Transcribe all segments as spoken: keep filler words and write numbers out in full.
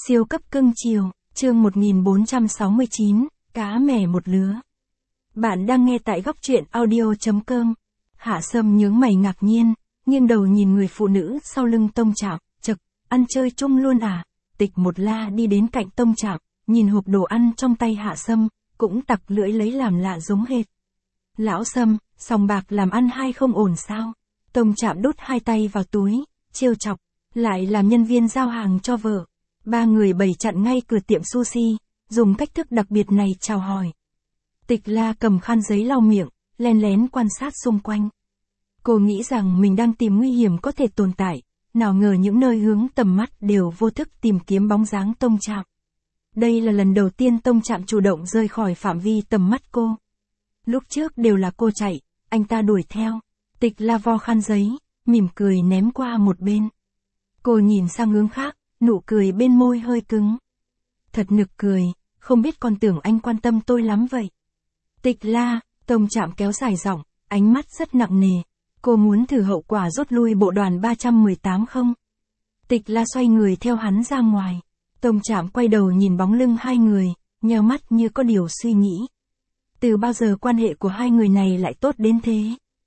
Siêu cấp cưng chiều, chương một nghìn bốn trăm sáu mươi chín, cá mè một lứa. Bạn đang nghe tại góc truyện audio.com. Hạ Sâm nhướng mày ngạc nhiên, nghiêng đầu nhìn người phụ nữ sau lưng Tông Trạm, chậc, ăn chơi chung luôn à? Tịch Một La đi đến cạnh Tông Trạm, nhìn hộp đồ ăn trong tay Hạ Sâm, cũng tặc lưỡi lấy làm lạ giống hệt. Lão Sâm, sòng bạc làm ăn hay không ổn sao? Tông Trạm đút hai tay vào túi, trêu chọc, lại làm nhân viên giao hàng cho vợ. Ba người bày chặn ngay cửa tiệm sushi, dùng cách thức đặc biệt này chào hỏi. Tịch La cầm khăn giấy lau miệng, len lén quan sát xung quanh. Cô nghĩ rằng mình đang tìm nguy hiểm có thể tồn tại, nào ngờ những nơi hướng tầm mắt đều vô thức tìm kiếm bóng dáng Tông Trạm. Đây là lần đầu tiên Tông Trạm chủ động rời khỏi phạm vi tầm mắt cô. Lúc trước đều là cô chạy, anh ta đuổi theo. Tịch La vo khăn giấy, mỉm cười ném qua một bên. Cô nhìn sang hướng khác, nụ cười bên môi hơi cứng. Thật nực cười, không biết con tưởng anh quan tâm tôi lắm vậy. Tịch La, Tông Trạm kéo dài giọng, ánh mắt rất nặng nề. Cô muốn thử hậu quả rút lui bộ đoàn ba trăm mười tám không? Tịch La xoay người theo hắn ra ngoài. Tông Trạm quay đầu nhìn bóng lưng hai người, nheo mắt như có điều suy nghĩ. Từ bao giờ quan hệ của hai người này lại tốt đến thế?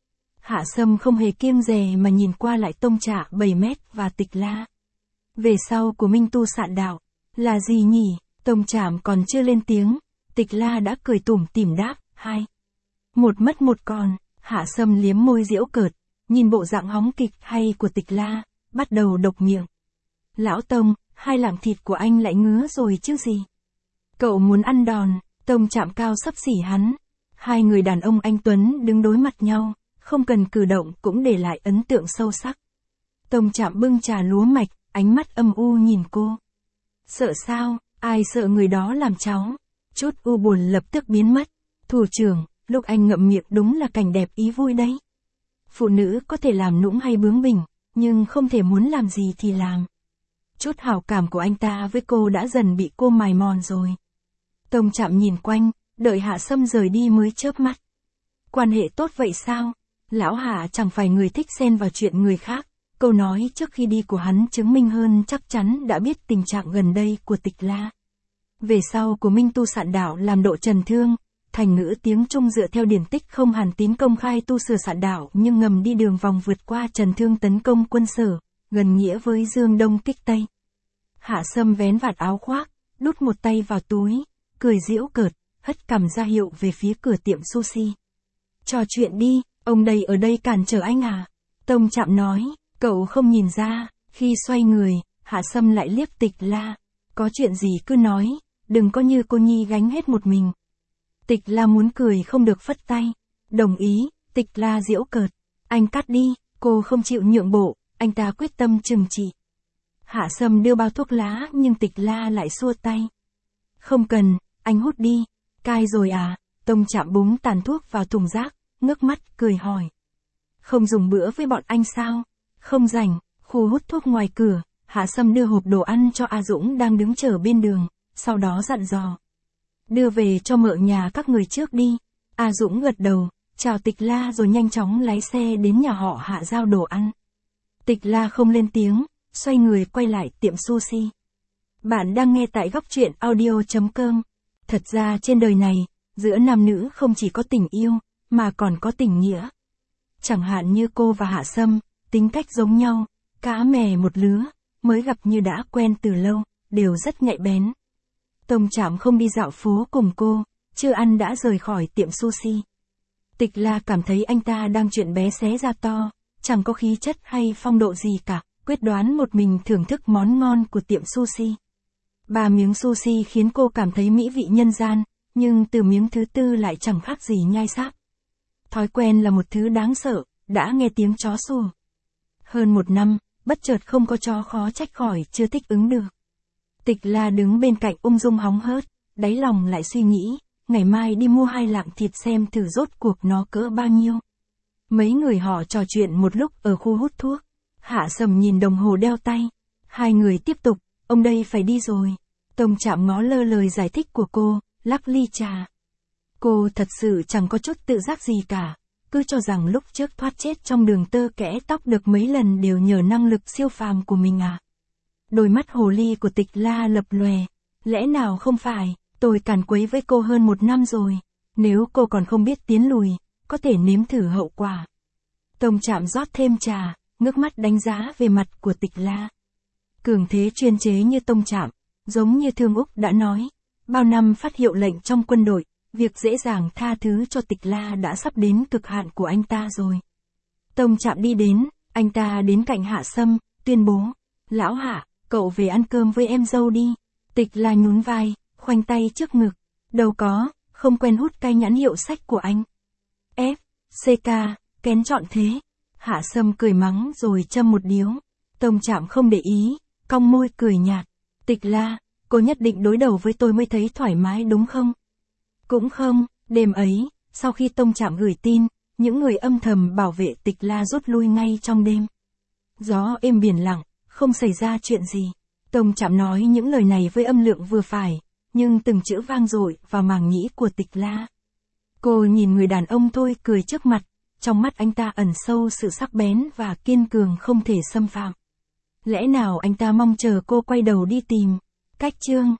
Hạ Sâm không hề kiêng dè mà nhìn qua lại Tông Trạm bảy mét và Tịch La. Về sau của Minh Tu Sạn Đạo, là gì nhỉ? Tông Trạm còn chưa lên tiếng, Tịch La đã cười tủm tỉm đáp, hai. Một mất một còn, Hạ Sâm liếm môi giễu cợt, nhìn bộ dạng hóng kịch hay của Tịch La, bắt đầu độc miệng. Lão Tông, hai lạng thịt của anh lại ngứa rồi chứ gì? Cậu muốn ăn đòn? Tông Trạm cao xấp xỉ hắn. Hai người đàn ông anh tuấn đứng đối mặt nhau, không cần cử động cũng để lại ấn tượng sâu sắc. Tông Trạm bưng trà lúa mạch, ánh mắt âm u nhìn cô. Sợ sao? Ai sợ người đó làm cháu? Chút u buồn lập tức biến mất. Thủ trưởng, lúc anh ngậm miệng đúng là cảnh đẹp ý vui đấy. Phụ nữ có thể làm nũng hay bướng bỉnh, nhưng không thể muốn làm gì thì làm. Chút hảo cảm của anh ta với cô đã dần bị cô mài mòn rồi. Tông Trạm nhìn quanh, đợi Hạ Sâm rời đi mới chớp mắt. Quan hệ tốt vậy sao? Lão Hạ chẳng phải người thích xen vào chuyện người khác. Câu nói trước khi đi của hắn chứng minh hơn chắc chắn đã biết tình trạng gần đây của Tịch La. Về sau của Minh Tu Sạn Đạo làm độ trần thương, thành ngữ tiếng Trung dựa theo điển tích không Hàn Tín công khai tu sửa Sạn Đạo nhưng ngầm đi đường vòng vượt qua trần thương tấn công quân Sở, gần nghĩa với dương đông kích tây. Hạ Sâm vén vạt áo khoác, đút một tay vào túi, cười giễu cợt, hất cằm ra hiệu về phía cửa tiệm sushi. Trò chuyện đi, ông đây ở đây cản trở anh à? Tông Trạm nói. Cậu không nhìn ra, khi xoay người, Hạ Sâm lại liếc Tịch La. Có chuyện gì cứ nói, đừng có như cô nhi gánh hết một mình. Tịch La muốn cười không được phất tay. Đồng ý, Tịch La giễu cợt. Anh cắt đi, cô không chịu nhượng bộ, anh ta quyết tâm trừng trị. Hạ Sâm đưa bao thuốc lá nhưng Tịch La lại xua tay. Không cần, anh hút đi. Cai rồi à? Tông Trạm búng tàn thuốc vào thùng rác, ngước mắt cười hỏi. Không dùng bữa với bọn anh sao? Không rảnh. Khu hút thuốc ngoài cửa, Hạ Sâm đưa hộp đồ ăn cho A Dũng đang đứng chờ bên đường, sau đó dặn dò. Đưa về cho mợ nhà các người trước đi. A Dũng gật đầu, chào Tịch La rồi nhanh chóng lái xe đến nhà họ Hạ giao đồ ăn. Tịch La không lên tiếng, xoay người quay lại tiệm sushi. Bạn đang nghe tại góc truyện audio.com. Thật ra trên đời này, giữa nam nữ không chỉ có tình yêu, mà còn có tình nghĩa. Chẳng hạn như cô và Hạ Sâm, tính cách giống nhau, cá mè một lứa, mới gặp như đã quen từ lâu, đều rất nhạy bén. Tông Trạm không đi dạo phố cùng cô, chưa ăn đã rời khỏi tiệm sushi. Tịch La cảm thấy anh ta đang chuyện bé xé ra to, chẳng có khí chất hay phong độ gì cả, quyết đoán một mình thưởng thức món ngon của tiệm sushi. Ba miếng sushi khiến cô cảm thấy mỹ vị nhân gian, nhưng từ miếng thứ tư lại chẳng khác gì nhai sáp. Thói quen là một thứ đáng sợ, đã nghe tiếng chó sủa. Hơn một năm, bất chợt không có chó khó trách khỏi chưa thích ứng được. Tịch La đứng bên cạnh ung dung hóng hớt, đáy lòng lại suy nghĩ, ngày mai đi mua hai lạng thịt xem thử rốt cuộc nó cỡ bao nhiêu. Mấy người họ trò chuyện một lúc ở khu hút thuốc. Hạ Sâm nhìn đồng hồ đeo tay. Hai người tiếp tục, ông đây phải đi rồi. Tông Trạm ngó lơ lời giải thích của cô, lắc ly trà. Cô thật sự chẳng có chút tự giác gì cả. Cứ cho rằng lúc trước thoát chết trong đường tơ kẽ tóc được mấy lần đều nhờ năng lực siêu phàm của mình à. Đôi mắt hồ ly của Tịch La lập lòe. Lẽ nào không phải, tôi càn quấy với cô hơn một năm rồi. Nếu cô còn không biết tiến lùi, có thể nếm thử hậu quả. Tông Trạm rót thêm trà, ngước mắt đánh giá về mặt của Tịch La. Cường thế chuyên chế như Tông Trạm, giống như Thương Úc đã nói, bao năm phát hiệu lệnh trong quân đội, việc dễ dàng tha thứ cho Tịch La đã sắp đến cực hạn của anh ta rồi. Tông Trạm đi đến, anh ta đến cạnh Hạ Sâm, tuyên bố, lão Hạ, cậu về ăn cơm với em dâu đi. Tịch La nhún vai, khoanh tay trước ngực, đâu có, không quen hút cay nhãn hiệu sách của anh. F, C K, kén chọn thế. Hạ Sâm cười mắng rồi châm một điếu. Tông Trạm không để ý, cong môi cười nhạt. Tịch La, cô nhất định đối đầu với tôi mới thấy thoải mái đúng không? Cũng không, đêm ấy, sau khi Tông Trạm gửi tin, những người âm thầm bảo vệ Tịch La rút lui ngay trong đêm. Gió êm biển lặng, không xảy ra chuyện gì. Tông Trạm nói những lời này với âm lượng vừa phải, nhưng từng chữ vang dội vào màng nhĩ của Tịch La. Cô nhìn người đàn ông thôi cười trước mặt, trong mắt anh ta ẩn sâu sự sắc bén và kiên cường không thể xâm phạm. Lẽ nào anh ta mong chờ cô quay đầu đi tìm? Cách chương